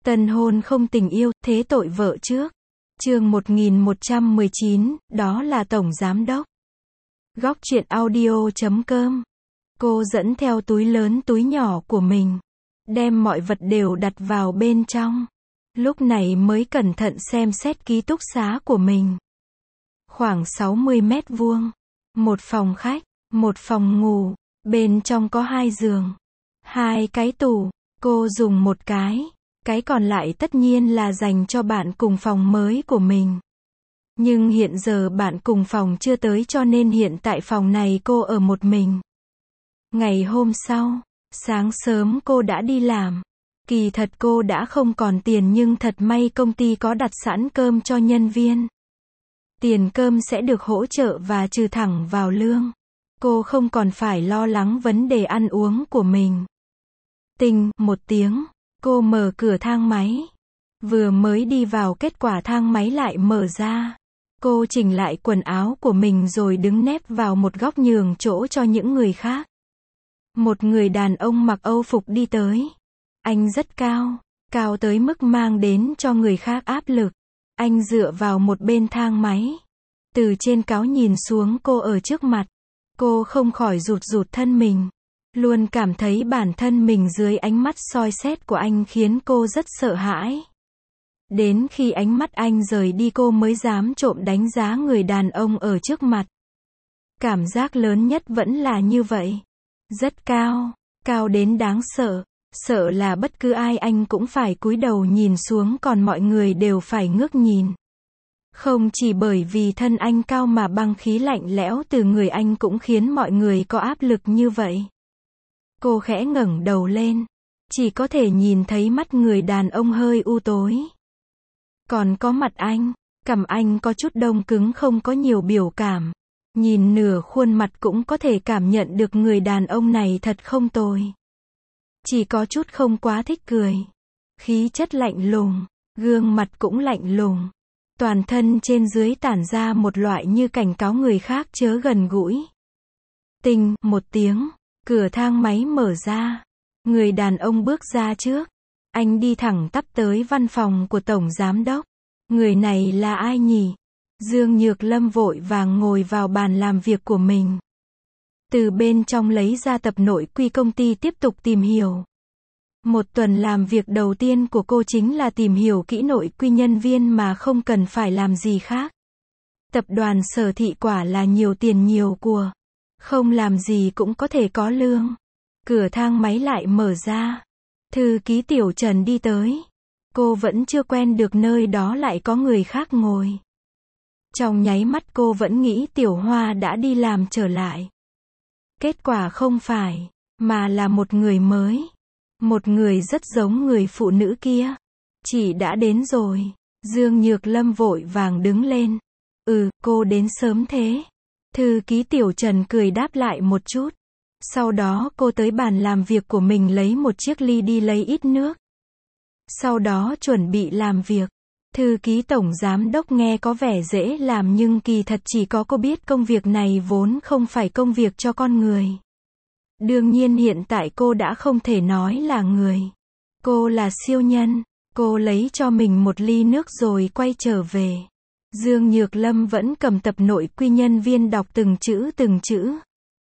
Tân hôn không tình yêu, thế tội vợ trước. Chương 1119, đó là Tổng Giám Đốc. Góc truyện audio.com. Cô dẫn theo túi lớn túi nhỏ của mình, đem mọi vật đều đặt vào bên trong. Lúc này mới cẩn thận xem xét ký túc xá của mình. Khoảng 60 mét vuông, một phòng khách, một phòng ngủ, bên trong có 2 giường, 2 cái tủ, cô dùng một cái còn lại tất nhiên là dành cho bạn cùng phòng mới của mình. Nhưng hiện giờ bạn cùng phòng chưa tới cho nên hiện tại phòng này cô ở một mình. Ngày hôm sau, sáng sớm cô đã đi làm. Kỳ thật cô đã không còn tiền nhưng thật may công ty có đặt sẵn cơm cho nhân viên. Tiền cơm sẽ được hỗ trợ và trừ thẳng vào lương. Cô không còn phải lo lắng vấn đề ăn uống của mình. Tinh, một tiếng, cô mở cửa thang máy. Vừa mới đi vào kết quả thang máy lại mở ra. Cô chỉnh lại quần áo của mình rồi đứng nép vào một góc nhường chỗ cho những người khác. Một người đàn ông mặc Âu phục đi tới. Anh rất cao, cao tới mức mang đến cho người khác áp lực. Anh dựa vào một bên thang máy. Từ trên cao nhìn xuống cô ở trước mặt. Cô không khỏi rụt thân mình. Luôn cảm thấy bản thân mình dưới ánh mắt soi xét của anh khiến cô rất sợ hãi. Đến khi ánh mắt anh rời đi cô mới dám trộm đánh giá người đàn ông ở trước mặt. Cảm giác lớn nhất vẫn là như vậy. Rất cao, cao đến đáng sợ. Sợ là bất cứ ai anh cũng phải cúi đầu nhìn xuống còn mọi người đều phải ngước nhìn. Không chỉ bởi vì thân anh cao mà băng khí lạnh lẽo từ người anh cũng khiến mọi người có áp lực như vậy. Cô khẽ ngẩng đầu lên. Chỉ có thể nhìn thấy mắt người đàn ông hơi u tối. Còn có mặt anh, cằm anh có chút đông cứng không có nhiều biểu cảm. Nhìn nửa khuôn mặt cũng có thể cảm nhận được người đàn ông này thật không tồi. Chỉ có chút không quá thích cười. Khí chất lạnh lùng, gương mặt cũng lạnh lùng. Toàn thân trên dưới tản ra một loại như cảnh cáo người khác chớ gần gũi. Tinh, một tiếng, cửa thang máy mở ra. Người đàn ông bước ra trước. Anh đi thẳng tắp tới văn phòng của Tổng Giám Đốc. Người này là ai nhỉ? Dương Nhược Lâm vội vàng ngồi vào bàn làm việc của mình. Từ bên trong lấy ra tập nội quy công ty tiếp tục tìm hiểu. Một tuần làm việc đầu tiên của cô chính là tìm hiểu kỹ nội quy nhân viên mà không cần phải làm gì khác. Tập đoàn Sở Thị quả là nhiều tiền nhiều của. Không làm gì cũng có thể có lương. Cửa thang máy lại mở ra. Thư ký Tiểu Trần đi tới. Cô vẫn chưa quen được nơi đó lại có người khác ngồi. Trong nháy mắt cô vẫn nghĩ Tiểu Hoa đã đi làm trở lại. Kết quả không phải, mà là một người mới. Một người rất giống người phụ nữ kia. Chị đã đến rồi. Dương Nhược Lâm vội vàng đứng lên. Cô đến sớm thế. Thư ký Tiểu Trần cười đáp lại một chút. Sau đó cô tới bàn làm việc của mình lấy một chiếc ly đi lấy ít nước. Sau đó chuẩn bị làm việc. Thư ký Tổng Giám Đốc nghe có vẻ dễ làm nhưng kỳ thật chỉ có cô biết công việc này vốn không phải công việc cho con người. Đương nhiên hiện tại cô đã không thể nói là người. Cô là siêu nhân. Cô lấy cho mình một ly nước rồi quay trở về. Dương Nhược Lâm vẫn cầm tập nội quy nhân viên đọc từng chữ.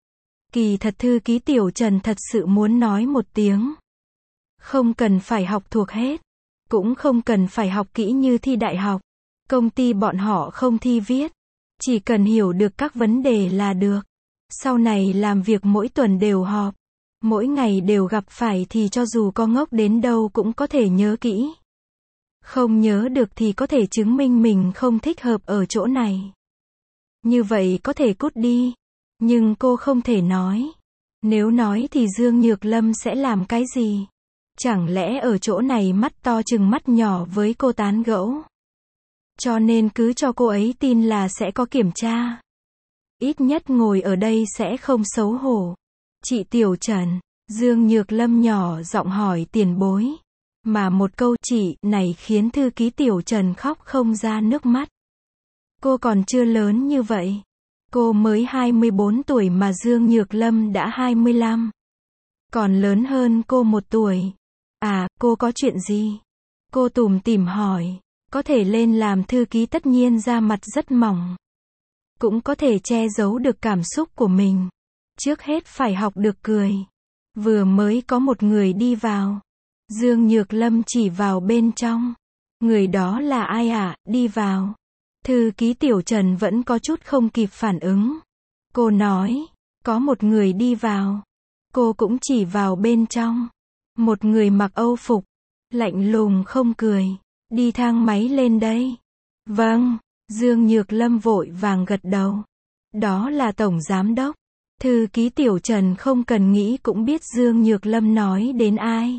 Kỳ thật thư ký Tiểu Trần thật sự muốn nói một tiếng. Không cần phải học thuộc hết. Cũng không cần phải học kỹ như thi đại học. Công ty bọn họ không thi viết. Chỉ cần hiểu được các vấn đề là được. Sau này làm việc mỗi tuần đều họp. Mỗi ngày đều gặp phải thì cho dù có ngốc đến đâu cũng có thể nhớ kỹ. Không nhớ được thì có thể chứng minh mình không thích hợp ở chỗ này. Như vậy có thể cút đi. Nhưng cô không thể nói. Nếu nói thì Dương Nhược Lâm sẽ làm cái gì? Chẳng lẽ ở chỗ này mắt to chừng mắt nhỏ với cô tán gẫu? Cho nên cứ cho cô ấy tin là sẽ có kiểm tra. Ít nhất ngồi ở đây sẽ không xấu hổ. Chị Tiểu Trần, Dương Nhược Lâm nhỏ giọng hỏi tiền bối. Mà một câu chị này khiến thư ký Tiểu Trần khóc không ra nước mắt. Cô còn chưa lớn như vậy. Cô mới 24 tuổi mà Dương Nhược Lâm đã 25. Còn lớn hơn cô 1 tuổi. À, cô có chuyện gì? Cô tủm tỉm hỏi, có thể lên làm thư ký tất nhiên da mặt rất mỏng. Cũng có thể che giấu được cảm xúc của mình. Trước hết phải học được cười. Vừa mới có một người đi vào. Dương Nhược Lâm chỉ vào bên trong. Người đó là ai ạ, đi vào. Thư ký Tiểu Trần vẫn có chút không kịp phản ứng. Cô nói, có một người đi vào. Cô cũng chỉ vào bên trong. Một người mặc Âu phục, lạnh lùng không cười. Đi thang máy lên đây. Vâng, Dương Nhược Lâm vội vàng gật đầu. Đó là Tổng Giám Đốc. Thư ký Tiểu Trần không cần nghĩ cũng biết Dương Nhược Lâm nói đến ai.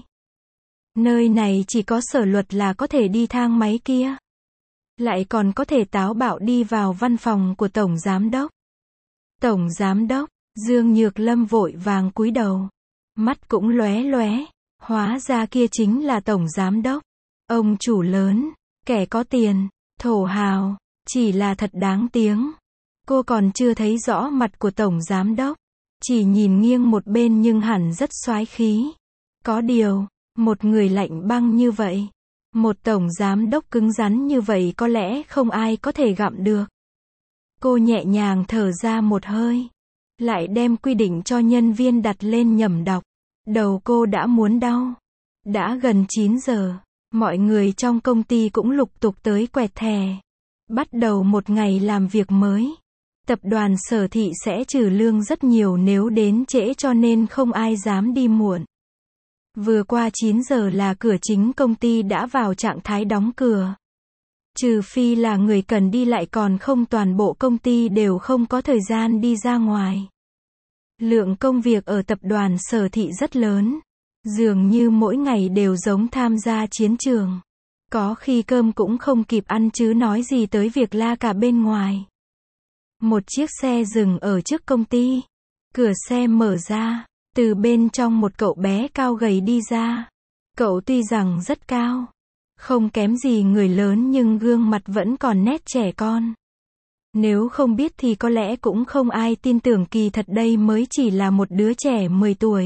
Nơi này chỉ có Sở Luật là có thể đi thang máy kia. Lại còn có thể táo bạo đi vào văn phòng của Tổng Giám Đốc. Tổng Giám Đốc, Dương Nhược Lâm vội vàng cúi đầu. Mắt cũng lóe lóe. Hóa ra kia chính là Tổng Giám Đốc. Ông chủ lớn, kẻ có tiền, thổ hào, chỉ là thật đáng tiếng. Cô còn chưa thấy rõ mặt của Tổng Giám Đốc. Chỉ nhìn nghiêng một bên nhưng hẳn rất soái khí. Có điều, một người lạnh băng như vậy, một Tổng Giám Đốc cứng rắn như vậy có lẽ không ai có thể gặm được. Cô nhẹ nhàng thở ra một hơi. Lại đem quy định cho nhân viên đặt lên nhẩm đọc. Đầu cô đã muốn đau. Đã gần 9 giờ. Mọi người trong công ty cũng lục tục tới quẹt thẻ. Bắt đầu một ngày làm việc mới. Tập đoàn Sở Thị sẽ trừ lương rất nhiều nếu đến trễ cho nên không ai dám đi muộn. Vừa qua 9 giờ là cửa chính công ty đã vào trạng thái đóng cửa. Trừ phi là người cần đi lại còn không toàn bộ công ty đều không có thời gian đi ra ngoài. Lượng công việc ở tập đoàn Sở Thị rất lớn. Dường như mỗi ngày đều giống tham gia chiến trường. Có khi cơm cũng không kịp ăn chứ nói gì tới việc la cả bên ngoài. Một chiếc xe dừng ở trước công ty. Cửa xe mở ra. Từ bên trong một cậu bé cao gầy đi ra. Cậu tuy rằng rất cao. Không kém gì người lớn nhưng gương mặt vẫn còn nét trẻ con. Nếu không biết thì có lẽ cũng không ai tin tưởng kỳ thật đây mới chỉ là một đứa trẻ 10 tuổi.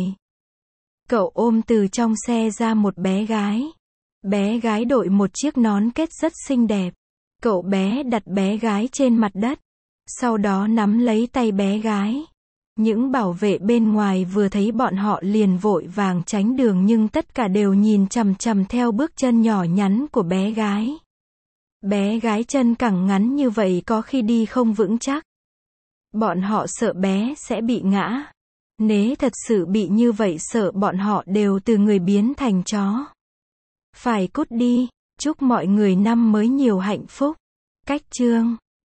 Cậu ôm từ trong xe ra một bé gái. Bé gái đội một chiếc nón kết rất xinh đẹp. Cậu bé đặt bé gái trên mặt đất. Sau đó nắm lấy tay bé gái. Những bảo vệ bên ngoài vừa thấy bọn họ liền vội vàng tránh đường nhưng tất cả đều nhìn chằm chằm theo bước chân nhỏ nhắn của bé gái. Bé gái chân cẳng ngắn như vậy có khi đi không vững chắc. Bọn họ sợ bé sẽ bị ngã. Nếu thật sự bị như vậy sợ bọn họ đều từ người biến thành chó. Phải cút đi. Chúc mọi người năm mới nhiều hạnh phúc. Cách chương